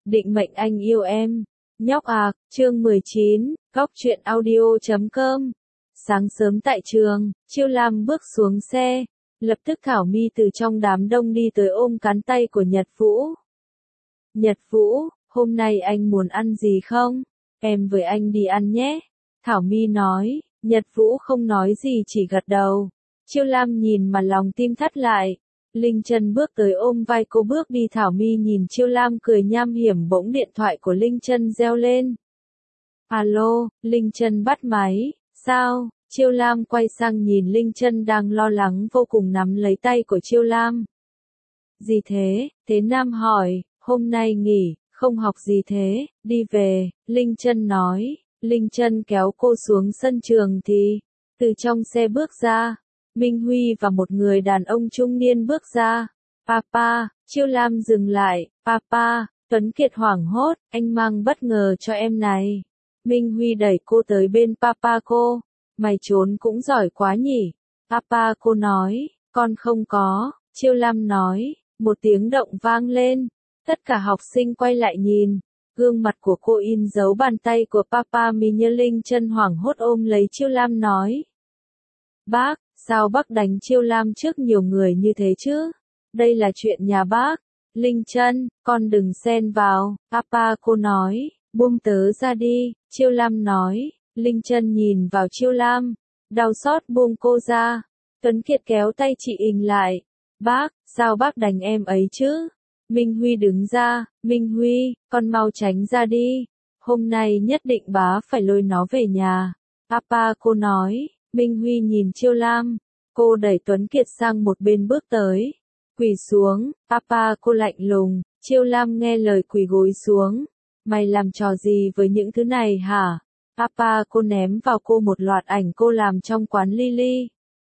định mệnh anh yêu em. Nhóc à, chương 19, góc truyện audio.com. Sáng sớm tại trường, Chiêu Lam bước xuống xe, lập tức Thảo My từ trong đám đông đi tới ôm cánh tay của Nhật Vũ. Nhật Vũ, hôm nay anh muốn ăn gì không? Em với anh đi ăn nhé. Thảo My nói, Nhật Vũ không nói gì chỉ gật đầu. Chiêu Lam nhìn mà lòng tim thắt lại. Linh Chân bước tới ôm vai cô bước đi. Thảo My nhìn Chiêu Lam cười nham hiểm, bỗng điện thoại của Linh Chân reo lên. Alo, Linh Chân bắt máy, sao? Chiêu Lam quay sang nhìn Linh Chân đang lo lắng vô cùng nắm lấy tay của Chiêu Lam. Gì thế? Thế Nam hỏi, hôm nay nghỉ, không học gì thế, đi về, Linh Chân nói. Linh Chân kéo cô xuống sân trường thì, từ trong xe bước ra, Minh Huy và một người đàn ông trung niên bước ra. Papa, Chiêu Lam dừng lại, Papa, Tuấn Kiệt hoảng hốt, anh mang bất ngờ cho em này. Minh Huy đẩy cô tới bên Papa cô, mày trốn cũng giỏi quá nhỉ. Papa cô nói, con không có, Chiêu Lam nói, một tiếng động vang lên, tất cả học sinh quay lại nhìn. Gương mặt của cô in dấu bàn tay của Papa mi. Linh Chân hoảng hốt ôm lấy Chiêu Lam nói. Bác, sao bác đánh Chiêu Lam trước nhiều người như thế chứ? Đây là chuyện nhà bác. Linh Chân, con đừng xen vào, Papa cô nói, buông tớ ra đi, Chiêu Lam nói. Linh Chân nhìn vào Chiêu Lam, đau xót buông cô ra. Tuấn Kiệt kéo tay chị ình lại. Bác, sao bác đánh em ấy chứ? Minh Huy đứng ra, Minh Huy, con mau tránh ra đi. Hôm nay nhất định bá phải lôi nó về nhà. Papa cô nói. Minh Huy nhìn Chiêu Lam. Cô đẩy Tuấn Kiệt sang một bên bước tới. Quỳ xuống, Papa cô lạnh lùng. Chiêu Lam nghe lời quỳ gối xuống. Mày làm trò gì với những thứ này hả? Papa cô ném vào cô một loạt ảnh cô làm trong quán Lily.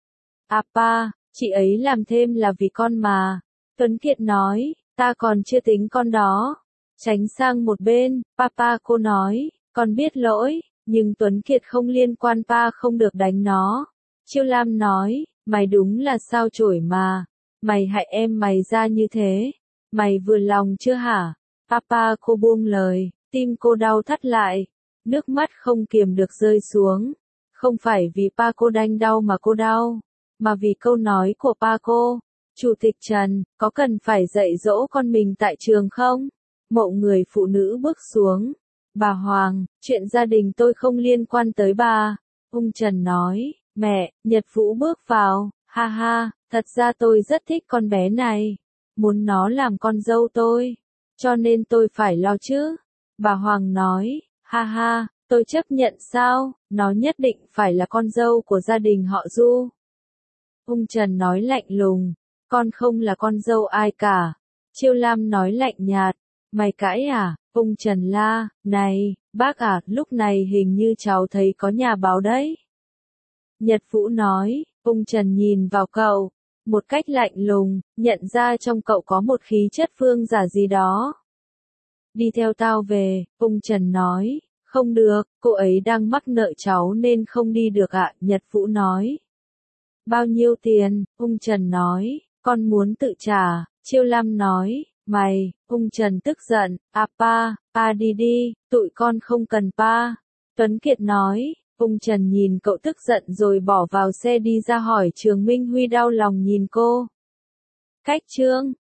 Papa, chị ấy làm thêm là vì con mà. Tuấn Kiệt nói, ta còn chưa tính con đó. Tránh sang một bên, Papa cô nói, con biết lỗi, nhưng Tuấn Kiệt không liên quan, pa không được đánh nó. Chiêu Lam nói, mày đúng là sao chổi mà. Mày hại em mày ra như thế. Mày vừa lòng chưa hả? Papa cô buông lời, tim cô đau thắt lại. Nước mắt không kiềm được rơi xuống. Không phải vì pa cô đánh đau mà cô đau, mà vì câu nói của pa cô. Chủ tịch Trần, có cần phải dạy dỗ con mình tại trường không? Mộ người phụ nữ bước xuống. Bà Hoàng, chuyện gia đình tôi không liên quan tới bà. Ông Trần nói, mẹ, Nhật Vũ bước vào, ha ha, thật ra tôi rất thích con bé này. Muốn nó làm con dâu tôi, cho nên tôi phải lo chứ. Bà Hoàng nói, ha ha, tôi chấp nhận sao, nó nhất định phải là con dâu của gia đình họ Du. Ông Trần nói lạnh lùng, con không là con dâu ai cả. Chiêu Lam nói lạnh nhạt, mày cãi à? Ông Trần la, này, bác à, lúc này hình như cháu thấy có nhà báo đấy. Nhật Vũ nói, ông Trần nhìn vào cậu, một cách lạnh lùng, nhận ra trong cậu có một khí chất vương giả gì đó. Đi theo tao về, ông Trần nói, không được, cô ấy đang mắc nợ cháu nên không đi được ạ. Nhật Vũ nói. Bao nhiêu tiền? Ông Trần nói, con muốn tự trả. Chiêu Lam nói, mày, ông Trần tức giận, pa đi đi, tụi con không cần pa. Tuấn Kiệt nói, ông Trần nhìn cậu tức giận rồi bỏ vào xe đi ra hỏi trường. Minh Huy đau lòng nhìn cô. Cách chương